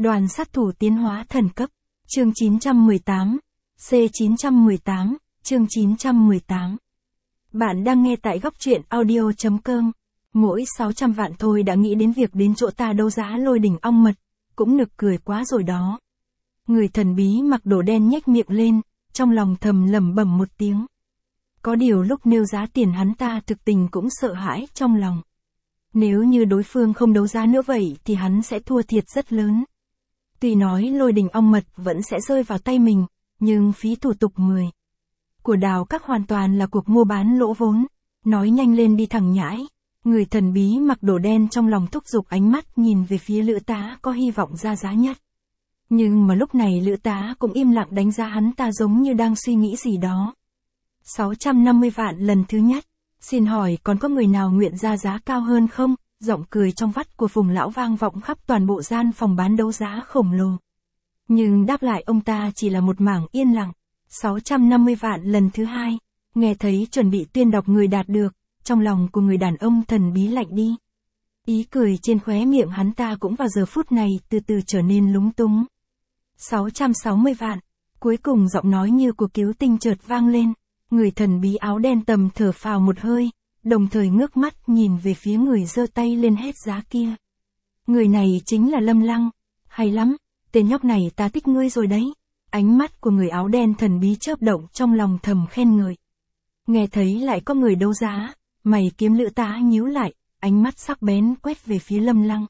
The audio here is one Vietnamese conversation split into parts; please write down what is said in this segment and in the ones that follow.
Đoàn sát thủ tiến hóa thần cấp. Chương 918. C918, chương 918. Bạn đang nghe tại góc truyện audio.com. Mỗi 600 vạn thôi đã nghĩ đến việc đến chỗ ta đấu giá lôi đỉnh ong mật, cũng nực cười quá rồi đó. Người thần bí mặc đồ đen nhếch miệng lên, trong lòng thầm lẩm bẩm một tiếng. Có điều lúc nêu giá tiền hắn ta thực tình cũng sợ hãi trong lòng. Nếu như đối phương không đấu giá nữa vậy thì hắn sẽ thua thiệt rất lớn. Tuy nói lôi đỉnh ong mật vẫn sẽ rơi vào tay mình, nhưng phí thủ tục 10 của Đào Các hoàn toàn là cuộc mua bán lỗ vốn. Nói nhanh lên đi thằng nhãi. Người thần bí mặc đồ đen trong lòng thúc giục ánh mắt nhìn về phía Lữ Tá có hy vọng ra giá nhất. Nhưng mà lúc này Lữ Tá cũng im lặng đánh giá hắn ta giống như đang suy nghĩ gì đó. 650 vạn lần thứ nhất. Xin hỏi còn có người nào nguyện ra giá cao hơn không? Giọng cười trong vắt của Phùng lão vang vọng khắp toàn bộ gian phòng bán đấu giá khổng lồ. Nhưng đáp lại ông ta chỉ là một mảng yên lặng. 650 vạn lần thứ hai. Nghe thấy chuẩn bị tuyên đọc người đạt được, trong lòng của người đàn ông thần bí lạnh đi. Ý cười trên khóe miệng hắn ta cũng vào giờ phút này từ từ trở nên lúng túng. 660 vạn. Cuối cùng giọng nói như của cứu tinh chợt vang lên. Người thần bí áo đen tầm thở phào một hơi, đồng thời ngước mắt nhìn về phía người giơ tay lên hết giá kia. Người này chính là Lâm Lăng. Hay lắm, tên nhóc này ta thích ngươi rồi đấy. Ánh mắt của người áo đen thần bí chớp động trong lòng thầm khen ngợi. Nghe thấy lại có người đấu giá, mày kiếm Lữ Tá nhíu lại, ánh mắt sắc bén quét về phía Lâm Lăng.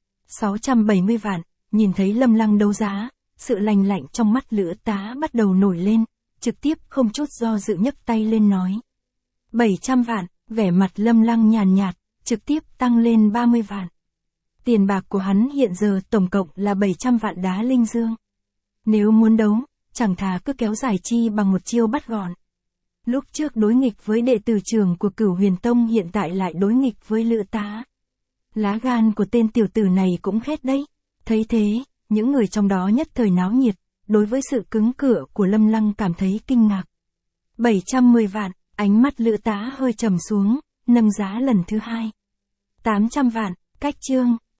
670 vạn, nhìn thấy Lâm Lăng đấu giá, sự lành lạnh trong mắt Lữ Tá bắt đầu nổi lên, trực tiếp không chút do dự nhấc tay lên nói. 700 vạn, vẻ mặt Lâm Lăng nhàn nhạt, trực tiếp tăng lên 30 vạn. Tiền bạc của hắn hiện giờ tổng cộng là 700 vạn đá linh dương. Nếu muốn đấu, chẳng thà cứ kéo dài chi bằng một chiêu bắt gọn. Lúc trước đối nghịch với đệ tử trưởng của Cửu Huyền Tông hiện tại lại đối nghịch với Lữ Tá. Lá gan của tên tiểu tử này cũng khét đấy. Thấy thế, những người trong đó nhất thời náo nhiệt, đối với sự cứng cựa của Lâm Lăng cảm thấy kinh ngạc. 710 vạn, ánh mắt Lữ Tá hơi trầm xuống, nâng giá lần thứ hai. 800 vạn, cách chương.